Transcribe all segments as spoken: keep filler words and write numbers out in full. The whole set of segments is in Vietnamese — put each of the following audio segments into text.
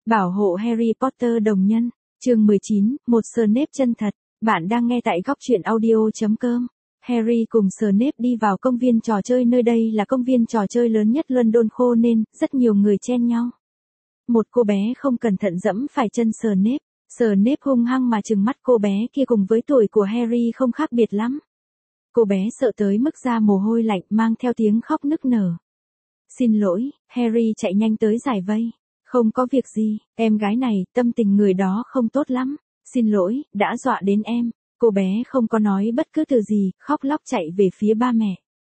Bảo hộ Harry Potter đồng nhân. Chương mười chín, một Snape chân thật. Bạn đang nghe tại góc truyện audio chấm com. Harry cùng Snape đi vào công viên trò chơi, nơi đây là công viên trò chơi lớn nhất London khô nên rất nhiều người chen nhau. Một cô bé không cẩn thận dẫm phải chân Snape. Snape hung hăng mà trừng mắt cô bé kia, cùng với tuổi của Harry không khác biệt lắm. Cô bé sợ tới mức ra mồ hôi lạnh, mang theo tiếng khóc nức nở. Xin lỗi, Harry chạy nhanh tới giải vây. Không có việc gì, em gái này, tâm tình người đó không tốt lắm. Xin lỗi, đã dọa đến em. Cô bé không có nói bất cứ từ gì, khóc lóc chạy về phía ba mẹ.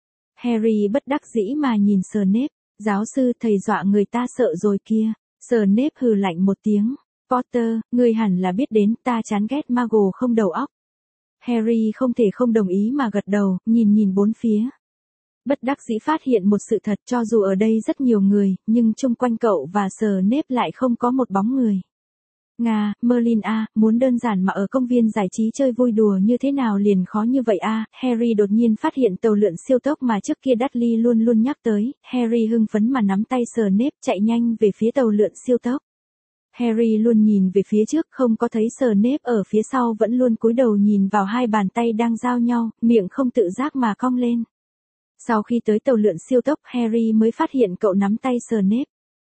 Harry bất đắc dĩ mà nhìn Snape. Giáo sư, thầy dọa người ta sợ rồi kia. Snape hừ lạnh một tiếng. Potter, ngươi hẳn là biết đến, ta chán ghét Muggle không đầu óc. Harry không thể không đồng ý mà gật đầu, nhìn nhìn bốn phía. Bất đắc dĩ phát hiện một sự thật, cho dù ở đây rất nhiều người, nhưng chung quanh cậu và Snape lại không có một bóng người. Nga, Merlin a, muốn đơn giản mà ở công viên giải trí chơi vui đùa như thế nào liền khó như vậy a? Harry đột nhiên phát hiện tàu lượn siêu tốc mà trước kia Dudley luôn luôn nhắc tới. Harry hưng phấn mà nắm tay Snape chạy nhanh về phía tàu lượn siêu tốc. Harry luôn nhìn về phía trước, không có thấy Snape ở phía sau vẫn luôn cúi đầu nhìn vào hai bàn tay đang giao nhau, miệng không tự giác mà cong lên. Sau khi tới tàu lượn siêu tốc, Harry mới phát hiện cậu nắm tay Snape.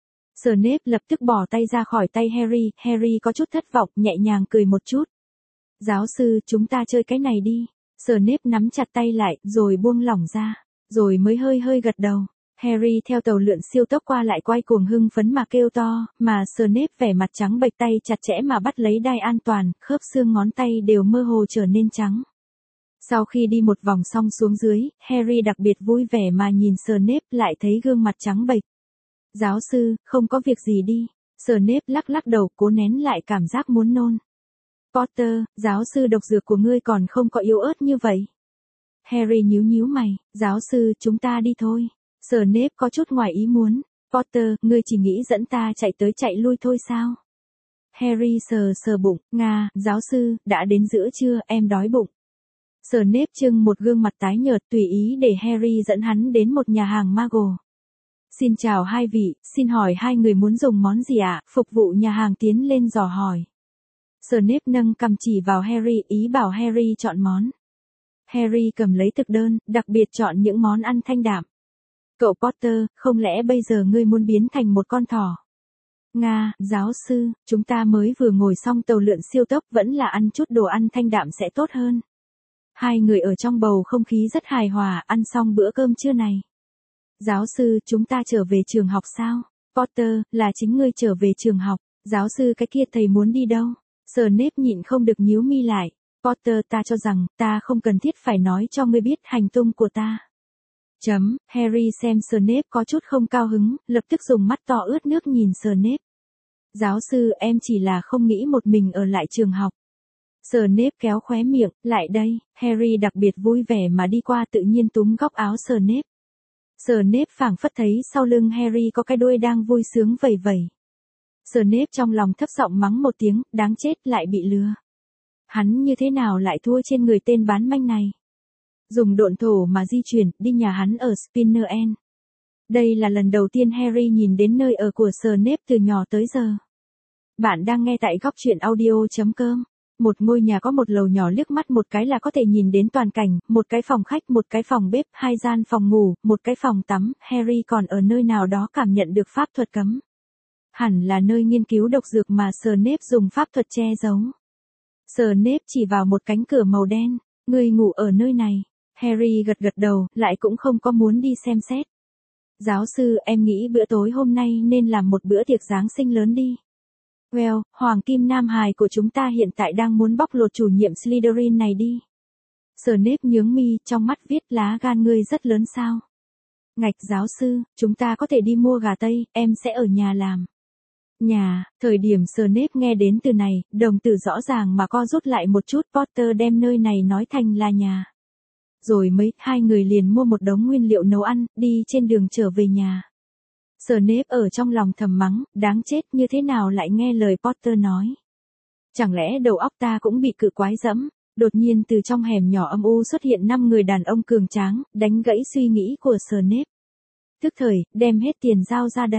Snape lập tức bỏ tay ra khỏi tay Harry, Harry có chút thất vọng, nhẹ nhàng cười một chút. Giáo sư, chúng ta chơi cái này đi. Snape nắm chặt tay lại, rồi buông lỏng ra, rồi mới hơi hơi gật đầu. Harry theo tàu lượn siêu tốc qua lại quay cuồng hưng phấn mà kêu to, mà Snape vẻ mặt trắng bệch, tay chặt chẽ mà bắt lấy đai an toàn, khớp xương ngón tay đều mơ hồ trở nên trắng. Sau khi đi một vòng xong xuống dưới, Harry đặc biệt vui vẻ mà nhìn Snape, lại thấy gương mặt trắng bệch. Giáo sư, không có việc gì đi. Snape lắc lắc đầu, cố nén lại cảm giác muốn nôn. Potter, giáo sư, độc dược của ngươi còn không có yếu ớt như vậy. Harry nhíu nhíu mày, giáo sư, chúng ta đi thôi. Snape có chút ngoài ý muốn. Potter, ngươi chỉ nghĩ dẫn ta chạy tới chạy lui thôi sao? Harry sờ sờ bụng, Nga, giáo sư, đã đến giữa trưa, em đói bụng. Snape trưng một gương mặt tái nhợt, tùy ý để Harry dẫn hắn đến một nhà hàng Muggle. Xin chào hai vị, xin hỏi hai người muốn dùng món gì ạ? Phục vụ nhà hàng tiến lên dò hỏi. Snape nâng cằm chỉ vào Harry, ý bảo Harry chọn món. Harry cầm lấy thực đơn, đặc biệt chọn những món ăn thanh đạm. Cậu Potter, không lẽ bây giờ ngươi muốn biến thành một con thỏ? Nga, giáo sư, chúng ta mới vừa ngồi xong tàu lượn siêu tốc, vẫn là ăn chút đồ ăn thanh đạm sẽ tốt hơn. Hai người ở trong bầu không khí rất hài hòa, ăn xong bữa cơm trưa này. Giáo sư, chúng ta trở về trường học sao? Potter, là chính ngươi trở về trường học. Giáo sư, cái kia thầy muốn đi đâu? Snape nhịn không được nhíu mi lại. Potter, ta cho rằng, ta không cần thiết phải nói cho ngươi biết hành tung của ta. Chấm, Harry xem Snape có chút không cao hứng, lập tức dùng mắt to ướt nước nhìn Snape. Giáo sư, em chỉ là không nghĩ một mình ở lại trường học. Snape kéo khóe miệng, lại đây. Harry đặc biệt vui vẻ mà đi qua, tự nhiên túm góc áo Snape. Snape phảng phất thấy sau lưng Harry có cái đuôi đang vui sướng vẩy vẩy. Snape trong lòng thấp giọng mắng một tiếng, đáng chết, lại bị lừa. Hắn như thế nào lại thua trên người tên bán manh này? Dùng độn thổ mà di chuyển, đi nhà hắn ở Spinner End. Đây là lần đầu tiên Harry nhìn đến nơi ở của Snape từ nhỏ tới giờ. Bạn đang nghe tại góc truyện audio chấm com. Một ngôi nhà có một lầu nhỏ, liếc mắt một cái là có thể nhìn đến toàn cảnh, một cái phòng khách, một cái phòng bếp, hai gian phòng ngủ, một cái phòng tắm. Harry còn ở nơi nào đó cảm nhận được pháp thuật cấm. Hẳn là nơi nghiên cứu độc dược mà Snape dùng pháp thuật che giấu. Snape chỉ vào một cánh cửa màu đen, ngươi ngủ ở nơi này. Harry gật gật đầu, lại cũng không có muốn đi xem xét. Giáo sư, em nghĩ bữa tối hôm nay nên làm một bữa tiệc Giáng sinh lớn đi. Well, Hoàng Kim Nam Hài của chúng ta hiện tại đang muốn bóc lột chủ nhiệm Slytherin này đi. Snape nhướng mi, trong mắt viết lá gan ngươi rất lớn sao. Ngạch, giáo sư, chúng ta có thể đi mua gà tây, em sẽ ở nhà làm. Nhà, thời điểm Snape nghe đến từ này, đồng tử rõ ràng mà co rút lại một chút. Potter đem nơi này nói thành là nhà. Rồi mấy, hai người liền mua một đống nguyên liệu nấu ăn, đi trên đường trở về nhà. Snape ở trong lòng thầm mắng, đáng chết, như thế nào lại nghe lời Potter nói. Chẳng lẽ đầu óc ta cũng bị cự quái dẫm? Đột nhiên từ trong hẻm nhỏ âm u xuất hiện năm người đàn ông cường tráng, đánh gãy suy nghĩ của Snape. Tức thời, đem hết tiền giao ra đây.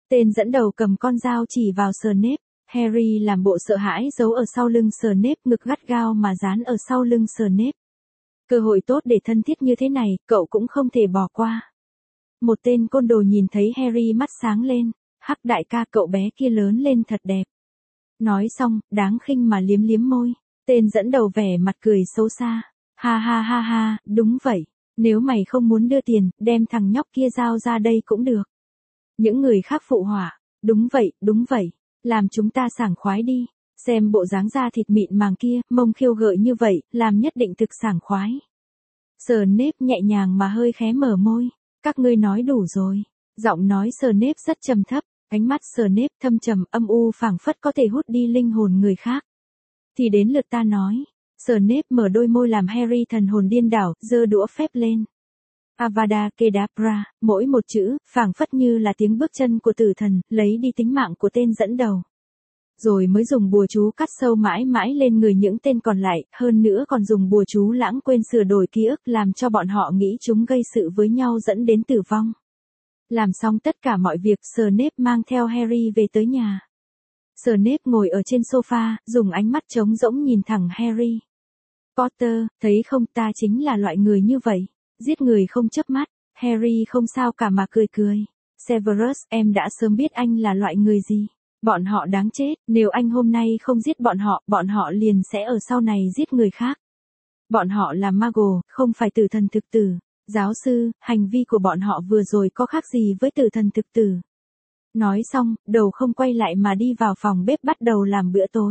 Tên dẫn đầu cầm con dao chỉ vào Snape. Harry làm bộ sợ hãi giấu ở sau lưng Snape, ngực gắt gao mà dán ở sau lưng Snape. Cơ hội tốt để thân thiết như thế này, cậu cũng không thể bỏ qua. Một tên côn đồ nhìn thấy Harry mắt sáng lên. Hắc đại ca, cậu bé kia lớn lên thật đẹp. Nói xong, đáng khinh mà liếm liếm môi. Tên dẫn đầu vẻ mặt cười xấu xa. Ha ha ha ha, đúng vậy. Nếu mày không muốn đưa tiền, đem thằng nhóc kia giao ra đây cũng được. Những người khác phụ họa. Đúng vậy, đúng vậy. Làm chúng ta sảng khoái đi. Xem bộ dáng da thịt mịn màng kia, mông khiêu gợi như vậy, làm nhất định thực sảng khoái. Snape nhẹ nhàng mà hơi khé mở môi. Các ngươi nói đủ rồi. Giọng nói Snape rất trầm thấp, ánh mắt Snape thâm trầm âm u phảng phất có thể hút đi linh hồn người khác. Thì đến lượt ta nói. Snape mở đôi môi làm Harry thần hồn điên đảo, giơ đũa phép lên. Avada Kedavra, mỗi một chữ, phảng phất như là tiếng bước chân của tử thần, lấy đi tính mạng của tên dẫn đầu. Rồi mới dùng bùa chú cắt sâu mãi mãi lên người những tên còn lại, hơn nữa còn dùng bùa chú lãng quên sửa đổi ký ức làm cho bọn họ nghĩ chúng gây sự với nhau dẫn đến tử vong. Làm xong tất cả mọi việc, Snape mang theo Harry về tới nhà. Snape ngồi ở trên sofa, dùng ánh mắt trống rỗng nhìn thẳng Harry. Potter, thấy không, ta chính là loại người như vậy. Giết người không chớp mắt. Harry không sao cả mà cười cười. Severus, em đã sớm biết anh là loại người gì. Bọn họ đáng chết, nếu anh hôm nay không giết bọn họ, bọn họ liền sẽ ở sau này giết người khác. Bọn họ là Muggle, không phải tử thần thực tử. Giáo sư, hành vi của bọn họ vừa rồi có khác gì với tử thần thực tử. Nói xong, đầu không quay lại mà đi vào phòng bếp bắt đầu làm bữa tối.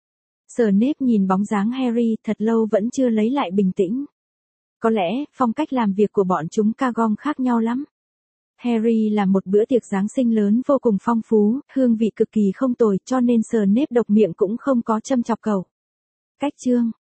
Snape nhìn bóng dáng Harry thật lâu vẫn chưa lấy lại bình tĩnh. Có lẽ, phong cách làm việc của bọn chúng Kagong khác nhau lắm. Harry làm một bữa tiệc Giáng sinh lớn vô cùng phong phú, hương vị cực kỳ không tồi cho nên Snape độc miệng cũng không có châm chọc cậu. Cách chương